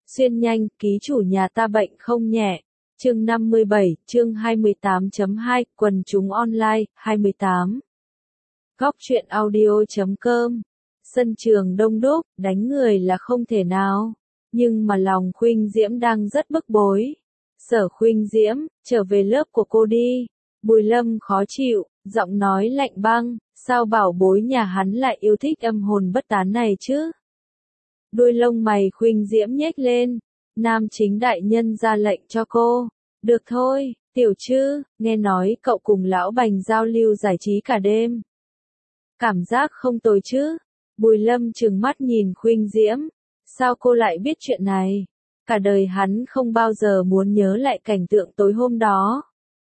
Xuyên nhanh, ký chủ nhà ta bệnh không nhẹ. Chương 57, chương 28.2, quần chúng online, 28. Góc truyện audio.com. Sân trường đông đúc, đánh người là không thể nào. Nhưng mà lòng Khuynh Diễm đang rất bức bối. Sở Khuynh Diễm, trở về lớp của cô đi. Bùi Lâm khó chịu, giọng nói lạnh băng, sao bảo bối nhà hắn lại yêu thích âm hồn bất tán này chứ? Đuôi lông mày Khuynh Diễm nhếch lên. Nam chính đại nhân ra lệnh cho cô. Được thôi, Tiểu Trư, nghe nói cậu cùng lão Bành giao lưu giải trí cả đêm. Cảm giác không tồi chứ? Bùi Lâm trừng mắt nhìn Khuynh Diễm. Sao cô lại biết chuyện này? Cả đời hắn không bao giờ muốn nhớ lại cảnh tượng tối hôm đó.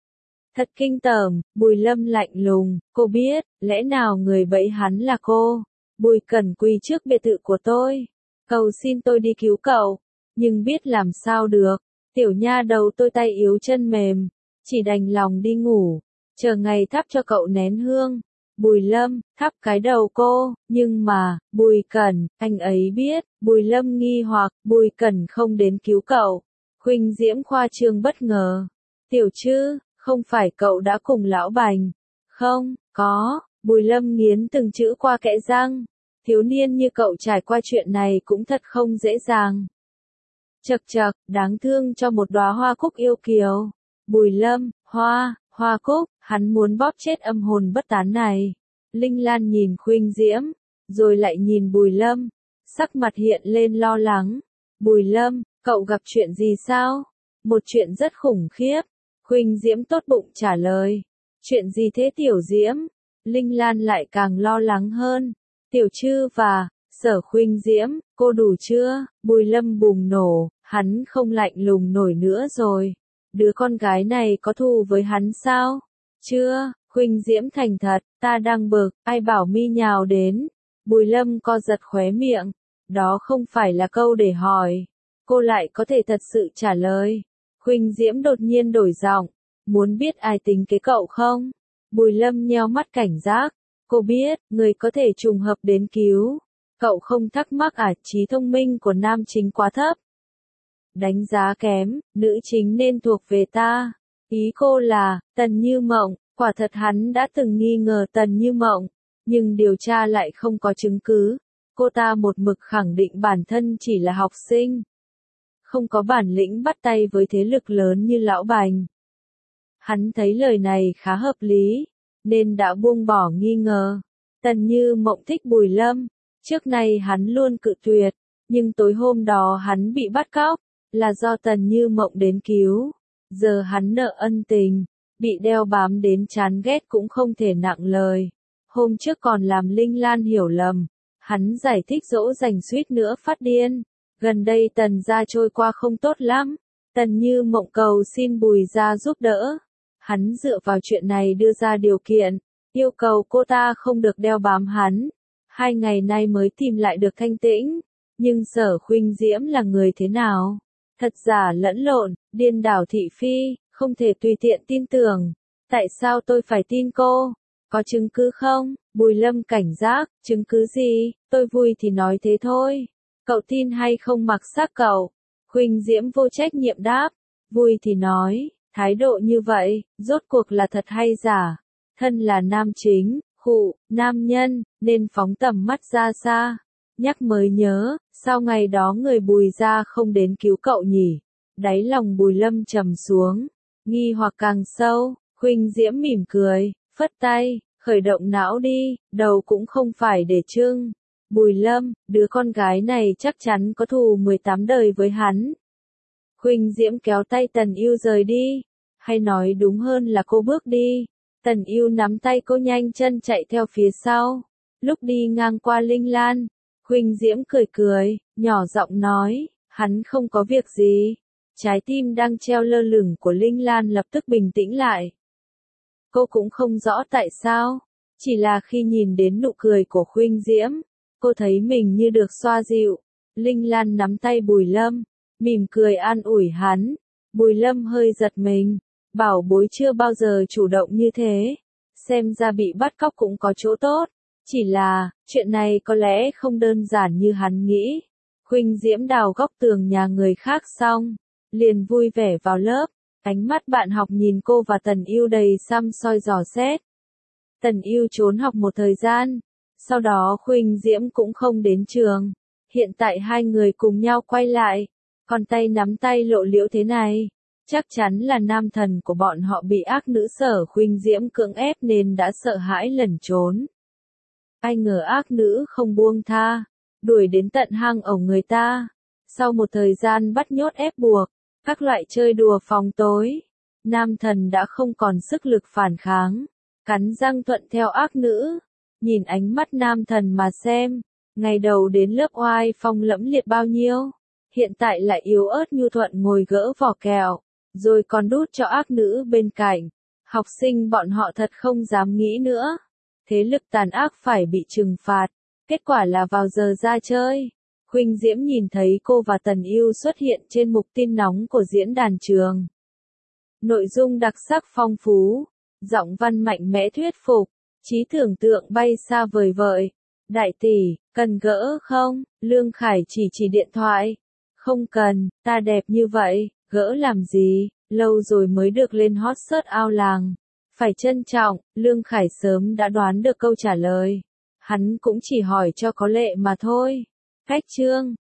Thật kinh tởm, Bùi Lâm lạnh lùng, cô biết, lẽ nào người bẫy hắn là cô? Bùi Cẩn quỳ trước biệt thự của tôi. Cầu xin tôi đi cứu cậu. Nhưng biết làm sao được. Tiểu nha đầu tôi tay yếu chân mềm. Chỉ đành lòng đi ngủ. Chờ ngày thắp cho cậu nén hương. Bùi Lâm, thắp cái đầu cô. Nhưng mà, Bùi Cẩn, anh ấy biết. Bùi Lâm nghi hoặc, Bùi Cẩn không đến cứu cậu. Khuynh Diễm khoa trương bất ngờ. Tiểu Trư, không phải cậu đã cùng lão Bành? Không, có. Bùi Lâm nghiến từng chữ qua kẽ răng. Thiếu niên như cậu trải qua chuyện này cũng thật không dễ dàng. Chậc chậc, đáng thương cho một đóa hoa cúc yêu kiều. Bùi Lâm, hoa cúc, hắn muốn bóp chết âm hồn bất tán này. Linh Lan nhìn Khuynh Diễm, rồi lại nhìn Bùi Lâm, sắc mặt hiện lên lo lắng. Bùi Lâm, cậu gặp chuyện gì sao? Một chuyện rất khủng khiếp. Khuynh Diễm tốt bụng trả lời. Chuyện gì thế Tiểu Diễm? Linh Lan lại càng lo lắng hơn. Tiểu Trư và Sở Khuynh Diễm, cô đủ chưa? Bùi Lâm bùng nổ, hắn không lạnh lùng nổi nữa rồi. Đứa con gái này có thù với hắn sao? Chưa, Khuynh Diễm thành thật, ta đang bực, ai bảo mi nhào đến. Bùi Lâm co giật khóe miệng. Đó không phải là câu để hỏi. Cô lại có thể thật sự trả lời. Khuynh Diễm đột nhiên đổi giọng. Muốn biết ai tính kế cậu không? Bùi Lâm nheo mắt cảnh giác. Cô biết, người có thể trùng hợp đến cứu. Cậu không thắc mắc à, trí thông minh của nam chính quá thấp. Đánh giá kém, nữ chính nên thuộc về ta. Ý cô là, Tần Như Mộng, quả thật hắn đã từng nghi ngờ Tần Như Mộng. Nhưng điều tra lại không có chứng cứ. Cô ta một mực khẳng định bản thân chỉ là học sinh. Không có bản lĩnh bắt tay với thế lực lớn như lão Bành. Hắn thấy lời này khá hợp lý. Nên đã buông bỏ nghi ngờ. Tần Như Mộng thích Bùi Lâm. Trước nay hắn luôn cự tuyệt. Nhưng tối hôm đó hắn bị bắt cóc. Là do Tần Như Mộng đến cứu. Giờ hắn nợ ân tình. Bị đeo bám đến chán ghét cũng không thể nặng lời. Hôm trước còn làm Linh Lan hiểu lầm. Hắn giải thích dỗ dành suýt nữa phát điên. Gần đây Tần gia trôi qua không tốt lắm. Tần Như Mộng cầu xin Bùi gia giúp đỡ. Hắn dựa vào chuyện này đưa ra điều kiện, yêu cầu cô ta không được đeo bám hắn. 2 ngày nay mới tìm lại được thanh tĩnh. Nhưng Sở Khuynh Diễm là người thế nào? Thật giả lẫn lộn, điên đảo thị phi, không thể tùy tiện tin tưởng. Tại sao tôi phải tin cô? Có chứng cứ không? Bùi Lâm cảnh giác, chứng cứ gì? Tôi vui thì nói thế thôi. Cậu tin hay không mặc xác cậu? Khuynh Diễm vô trách nhiệm đáp. Vui thì nói. Thái độ như vậy, rốt cuộc là thật hay giả? Thân là nam chính, nam nhân, nên phóng tầm mắt ra xa. Nhắc mới nhớ, sao ngày đó người Bùi gia không đến cứu cậu nhỉ? Đáy lòng Bùi Lâm trầm xuống, nghi hoặc càng sâu. Khuynh Diễm mỉm cười, phất tay, khởi động não đi, đầu cũng không phải để trưng. Bùi Lâm, đứa con gái này chắc chắn có thù 18 đời với hắn. Khuynh Diễm kéo tay Tần Ưu rời đi. Hay nói đúng hơn là cô bước đi. Tần Ưu nắm tay cô nhanh chân chạy theo phía sau. Lúc đi ngang qua Linh Lan, Khuynh Diễm cười cười, nhỏ giọng nói, hắn không có việc gì. Trái tim đang treo lơ lửng của Linh Lan lập tức bình tĩnh lại. Cô cũng không rõ tại sao. Chỉ là khi nhìn đến nụ cười của Khuynh Diễm, cô thấy mình như được xoa dịu. Linh Lan nắm tay Bùi Lâm, mỉm cười an ủi hắn. Bùi Lâm hơi giật mình. Bảo bối chưa bao giờ chủ động như thế. Xem ra bị bắt cóc cũng có chỗ tốt. Chỉ là, chuyện này có lẽ không đơn giản như hắn nghĩ. Khuynh Diễm đào góc tường nhà người khác xong, liền vui vẻ vào lớp, ánh mắt bạn học nhìn cô và Tần Ưu đầy săm soi dò xét. Tần Ưu trốn học một thời gian, sau đó Khuynh Diễm cũng không đến trường. Hiện tại hai người cùng nhau quay lại, còn tay nắm tay lộ liễu thế này, chắc chắn là nam thần của bọn họ bị ác nữ Sở Khuynh Diễm cưỡng ép nên đã sợ hãi lẩn trốn. Ai ngờ ác nữ không buông tha, đuổi đến tận hang ổ người ta. Sau một thời gian bắt nhốt ép buộc, các loại chơi đùa phòng tối, nam thần đã không còn sức lực phản kháng, cắn răng thuận theo ác nữ. Nhìn ánh mắt nam thần mà xem, ngày đầu đến lớp oai phong lẫm liệt bao nhiêu, hiện tại lại yếu ớt nhu thuận ngồi gỡ vỏ kẹo, rồi còn đút cho ác nữ bên cạnh. Học sinh bọn họ thật không dám nghĩ nữa. Thế lực tàn ác phải bị trừng phạt, kết quả là vào giờ ra chơi. Khuynh Diễm nhìn thấy cô và Tần Ưu xuất hiện trên mục tin nóng của diễn đàn trường. Nội dung đặc sắc phong phú, giọng văn mạnh mẽ thuyết phục, trí tưởng tượng bay xa vời vợi. Đại tỷ, cần gỡ không? Lương Khải chỉ điện thoại. Không cần, ta đẹp như vậy, gỡ làm gì, lâu rồi mới được lên hot search ao làng. Phải trân trọng, Lương Khải sớm đã đoán được câu trả lời. Hắn cũng chỉ hỏi cho có lệ mà thôi. Cách chương